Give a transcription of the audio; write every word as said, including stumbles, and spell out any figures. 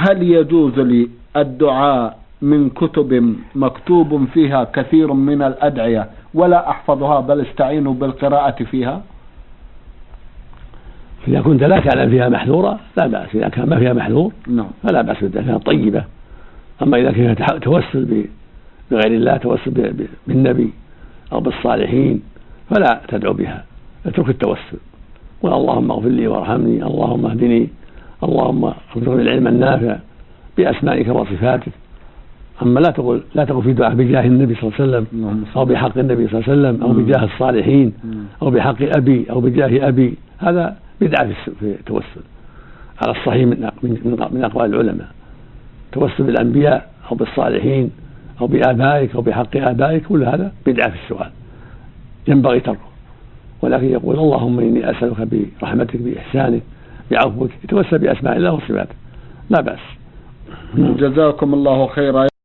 هل يجوز لي الدعاء من كتب مكتوب فيها كثير من الأدعية ولا أحفظها بل استعين بالقراءة فيها؟ إذا كنت لا تعلم فيها محذورة لا بأس، إذا كان ما فيها محذور نعم فلا بأس بالدعاء، كانت طيبة. أما إذا كان توسل بغير الله، توسل بالنبي أو بالصالحين، فلا تدعو بها، اترك التوسل، قل اللهم اغفر لي وارحمني، اللهم اهدني، اللهم ارزقني العلم النافع بأسمائك وصفاتك. أما لا تقول لا تقول في دعاء بجاه النبي صلى الله عليه وسلم أو بحق النبي صلى الله عليه وسلم أو بجاه الصالحين أو بحق أبي أو بجاه أبي، هذا بدعة في التوسل على الصحيح من من أقوال العلماء. توسل بالأنبياء أو بالصالحين أو بآبائك أو بحق آبائك، كل هذا بدعة في السؤال ينبغي تركه، ولكن يقول اللهم إني أسألك برحمتك بإحسانك بعفوك، يتوسل بأسماء الله وصفاته، لا بأس. جزاكم الله خيرا.